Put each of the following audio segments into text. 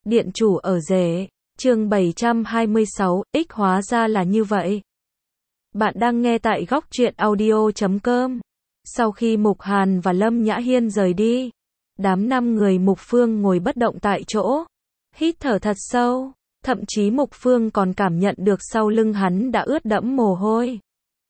Điện chủ ở rể. Chương 726, X hóa ra là như vậy. Bạn đang nghe tại góc truyện audio.com. Sau khi Mục Hàn và Lâm Nhã Hiên rời đi, đám 5 người Mục Phương ngồi bất động tại chỗ, hít thở thật sâu, thậm chí Mục Phương còn cảm nhận được sau lưng hắn đã ướt đẫm mồ hôi.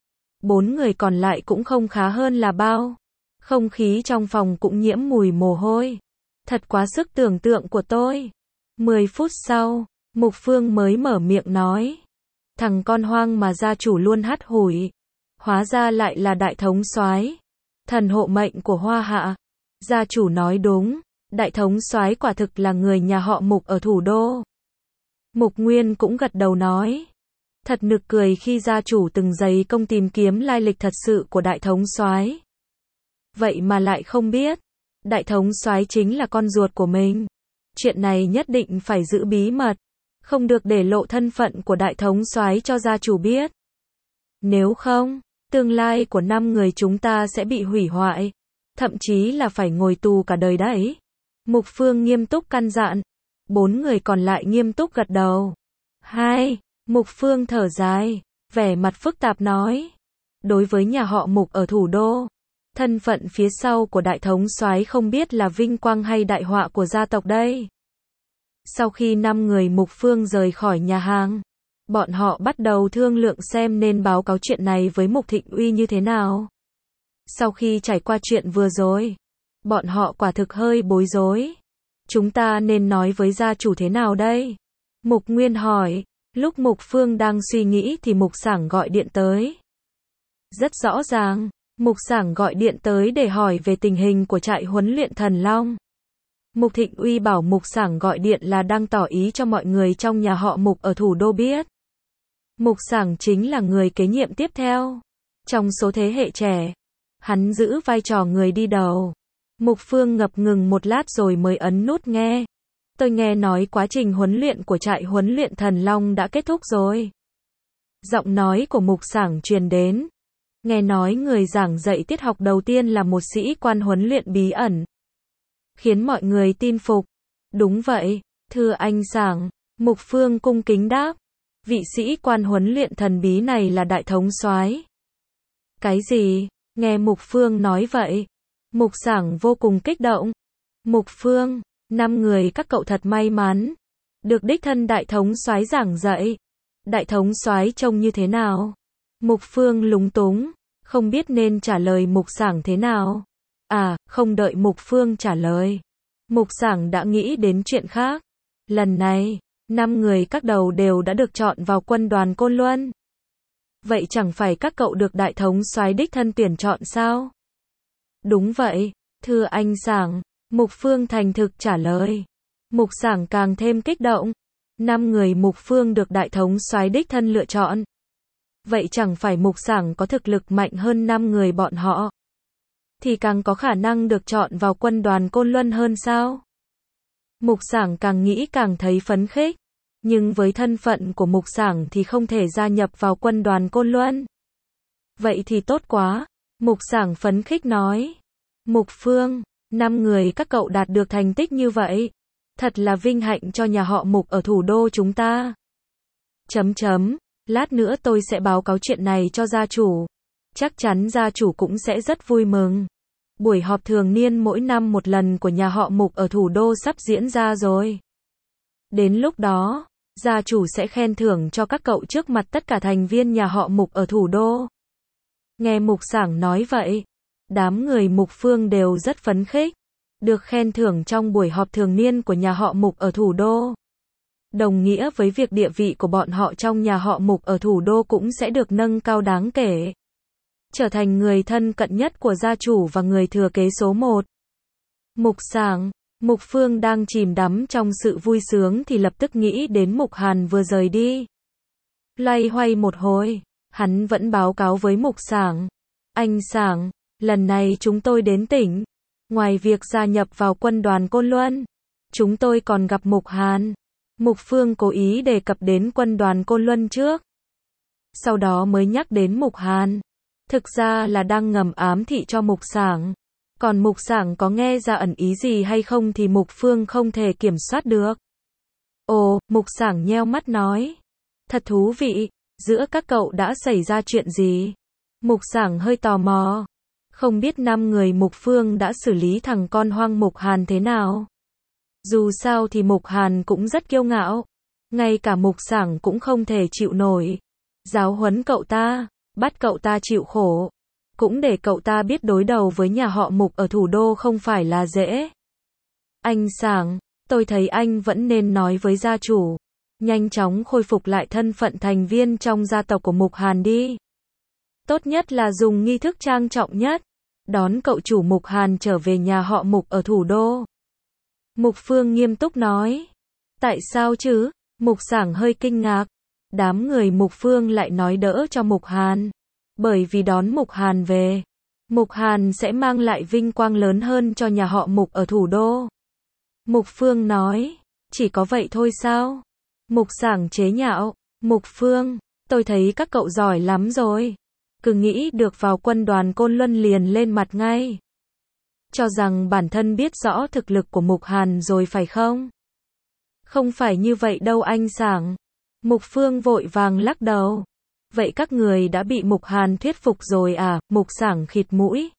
4 người còn lại cũng không khá hơn là bao. Không khí trong phòng cũng nhiễm mùi mồ hôi. Thật quá sức tưởng tượng của tôi. 10 phút sau, Mục Phương mới mở miệng nói. Thằng con hoang mà gia chủ luôn hắt hủi. Hóa ra lại là đại thống soái, thần hộ mệnh của Hoa Hạ. Gia chủ nói đúng, đại thống soái quả thực là người nhà họ Mục ở thủ đô. Mục Nguyên cũng gật đầu nói. Thật nực cười khi gia chủ từng dày công tìm kiếm lai lịch thật sự của đại thống soái. Vậy mà lại không biết, đại thống soái chính là con ruột của mình. Chuyện này nhất định phải giữ bí mật, không được để lộ thân phận của đại thống soái cho gia chủ biết. Nếu không, tương lai của 5 người chúng ta sẽ bị hủy hoại, thậm chí là phải ngồi tù cả đời đấy. Mục Phương nghiêm túc căn dặn. 4 người còn lại nghiêm túc gật đầu. Mục Phương thở dài, vẻ mặt phức tạp nói. Đối với nhà họ Mục ở thủ đô, thân phận phía sau của đại thống soái không biết là vinh quang hay đại họa của gia tộc đây. Sau khi 5 người Mục Phương rời khỏi nhà hàng, bọn họ bắt đầu thương lượng xem nên báo cáo chuyện này với Mục Thịnh Uy như thế nào. Sau khi trải qua chuyện vừa rồi, bọn họ quả thực hơi bối rối. Chúng ta nên nói với gia chủ thế nào đây? Mục Nguyên hỏi. Lúc Mục Phương đang suy nghĩ thì Mục Sảng gọi điện tới. Rất rõ ràng, Mục Sảng gọi điện tới để hỏi về tình hình của trại huấn luyện Thần Long. Mục Thịnh Uy bảo Mục Sảng gọi điện là đang tỏ ý cho mọi người trong nhà họ Mục ở thủ đô biết. Mục Sảng chính là người kế nhiệm tiếp theo. Trong số thế hệ trẻ, hắn giữ vai trò người đi đầu. Mục Phương ngập ngừng một lát rồi mới ấn nút nghe. Tôi nghe nói quá trình huấn luyện của trại huấn luyện Thần Long đã kết thúc rồi. Giọng nói của Mục Sảng truyền đến. Nghe nói người giảng dạy tiết học đầu tiên là một sĩ quan huấn luyện bí ẩn, khiến mọi người tin phục. Đúng vậy, thưa anh Sảng, Mục Phương cung kính đáp. Vị sĩ quan huấn luyện thần bí này là đại thống soái. Cái gì? Nghe Mục Phương nói vậy, Mục Sảng vô cùng kích động. Mục Phương, 5 người các cậu thật may mắn, được đích thân đại thống soái giảng dạy. Đại thống soái trông như thế nào? Mục Phương lúng túng, không biết nên trả lời Mục Sảng thế nào. Không đợi Mục Phương trả lời, Mục Sảng đã nghĩ đến chuyện khác. Lần này, 5 người các đầu đều đã được chọn vào quân đoàn Côn Luân. Vậy chẳng phải các cậu được đại thống soái đích thân tuyển chọn sao? Đúng vậy, thưa anh Sảng, Mục Phương thành thực trả lời. Mục Sảng càng thêm kích động. 5 người Mục Phương được đại thống soái đích thân lựa chọn. Vậy chẳng phải Mục Sảng có thực lực mạnh hơn 5 người bọn họ, thì càng có khả năng được chọn vào quân đoàn Côn Luân hơn sao? Mục Sảng càng nghĩ càng thấy phấn khích. Nhưng với thân phận của Mục Sảng thì không thể gia nhập vào quân đoàn Côn Luân. Vậy thì tốt quá. Mục Sảng phấn khích nói. Mục Phương, 5 người các cậu đạt được thành tích như vậy, thật là vinh hạnh cho nhà họ Mục ở thủ đô chúng ta. Lát nữa tôi sẽ báo cáo chuyện này cho gia chủ. Chắc chắn gia chủ cũng sẽ rất vui mừng. Buổi họp thường niên mỗi năm một lần của nhà họ Mục ở thủ đô sắp diễn ra rồi. Đến lúc đó, gia chủ sẽ khen thưởng cho các cậu trước mặt tất cả thành viên nhà họ Mục ở thủ đô. Nghe Mục Sảng nói vậy, đám người Mục Phương đều rất phấn khích. Được khen thưởng trong buổi họp thường niên của nhà họ Mục ở thủ đô, đồng nghĩa với việc địa vị của bọn họ trong nhà họ Mục ở thủ đô cũng sẽ được nâng cao đáng kể. Trở thành người thân cận nhất của gia chủ và người thừa kế số 1. Mục Sảng, Mục Phương đang chìm đắm trong sự vui sướng thì lập tức nghĩ đến Mục Hàn vừa rời đi. Loay hoay một hồi, hắn vẫn báo cáo với Mục Sảng. Anh Sảng, lần này chúng tôi đến tỉnh. Ngoài việc gia nhập vào quân đoàn Côn Luân, chúng tôi còn gặp Mục Hàn. Mục Phương cố ý đề cập đến quân đoàn Côn Luân trước, sau đó mới nhắc đến Mục Hàn. Thực ra là đang ngầm ám thị cho Mục Sảng. Còn Mục Sảng có nghe ra ẩn ý gì hay không thì Mục Phương không thể kiểm soát được. Ồ, Mục Sảng nheo mắt nói. Thật thú vị, giữa các cậu đã xảy ra chuyện gì? Mục Sảng hơi tò mò. Không biết 5 người Mục Phương đã xử lý thằng con hoang Mục Hàn thế nào? Dù sao thì Mục Hàn cũng rất kiêu ngạo. Ngay cả Mục Sảng cũng không thể chịu nổi. Giáo huấn cậu ta, bắt cậu ta chịu khổ. Cũng để cậu ta biết đối đầu với nhà họ Mục ở thủ đô không phải là dễ. Anh Sảng, tôi thấy anh vẫn nên nói với gia chủ. Nhanh chóng khôi phục lại thân phận thành viên trong gia tộc của Mục Hàn đi. Tốt nhất là dùng nghi thức trang trọng nhất. Đón cậu chủ Mục Hàn trở về nhà họ Mục ở thủ đô. Mục Phương nghiêm túc nói. Tại sao chứ? Mục Sảng hơi kinh ngạc. Đám người Mục Phương lại nói đỡ cho Mục Hàn. Bởi vì đón Mục Hàn về, Mục Hàn sẽ mang lại vinh quang lớn hơn cho nhà họ Mục ở thủ đô. Mục Phương nói. Chỉ có vậy thôi sao? Mục Sảng chế nhạo. Mục Phương, tôi thấy các cậu giỏi lắm rồi. Cứ nghĩ được vào quân đoàn Côn Luân liền lên mặt ngay. Cho rằng bản thân biết rõ thực lực của Mục Hàn rồi phải không? Không phải như vậy đâu anh Sảng. Mục Phương vội vàng lắc đầu. Vậy các người đã bị Mục Hàn thuyết phục rồi à? Mục Sảng khịt mũi.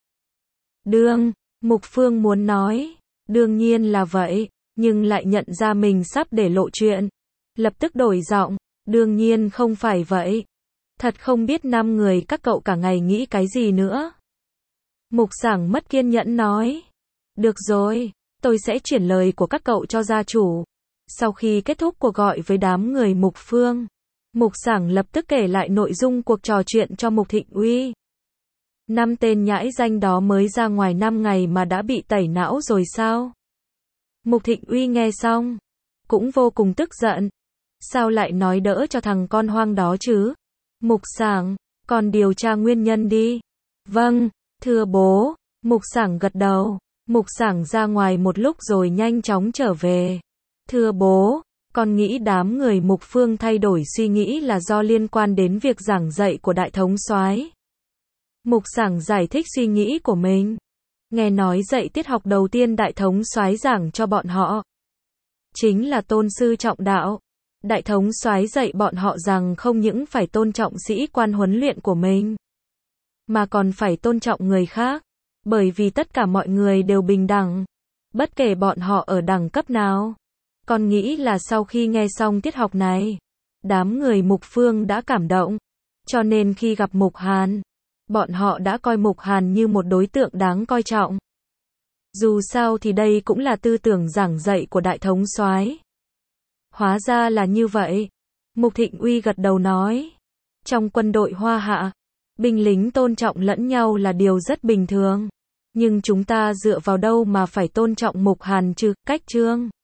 Mục Phương muốn nói. Đương nhiên là vậy, nhưng lại nhận ra mình sắp để lộ chuyện. Lập tức đổi giọng. Đương nhiên không phải vậy. Thật không biết 5 người các cậu cả ngày nghĩ cái gì nữa. Mục Sảng mất kiên nhẫn nói. Được rồi, tôi sẽ chuyển lời của các cậu cho gia chủ. Sau khi kết thúc cuộc gọi với đám người Mục Phương, Mục Sảng lập tức kể lại nội dung cuộc trò chuyện cho Mục Thịnh Uy. 5 tên nhãi danh đó mới ra ngoài 5 ngày mà đã bị tẩy não rồi sao? Mục Thịnh Uy nghe xong, cũng vô cùng tức giận. Sao lại nói đỡ cho thằng con hoang đó chứ? Mục Sảng, còn điều tra nguyên nhân đi. Vâng, thưa bố. Mục Sảng gật đầu. Mục Sảng ra ngoài một lúc rồi nhanh chóng trở về. Thưa bố, con nghĩ đám người Mục Phương thay đổi suy nghĩ là do liên quan đến việc giảng dạy của Đại Thống Soái. Mục Sảng giải thích suy nghĩ của mình. Nghe nói dạy tiết học đầu tiên Đại Thống Soái giảng cho bọn họ chính là tôn sư trọng đạo. Đại Thống Soái dạy bọn họ rằng không những phải tôn trọng sĩ quan huấn luyện của mình, mà còn phải tôn trọng người khác, bởi vì tất cả mọi người đều bình đẳng, bất kể bọn họ ở đẳng cấp nào. Con nghĩ là sau khi nghe xong tiết học này, đám người Mục Phương đã cảm động, cho nên khi gặp Mục Hàn, bọn họ đã coi Mục Hàn như một đối tượng đáng coi trọng. Dù sao thì đây cũng là tư tưởng giảng dạy của Đại Thống Soái. Hóa ra là như vậy. Mục Thịnh Uy gật đầu nói. Trong quân đội Hoa Hạ, binh lính tôn trọng lẫn nhau là điều rất bình thường. Nhưng chúng ta dựa vào đâu mà phải tôn trọng Mục Hàn chứ? Cách Trương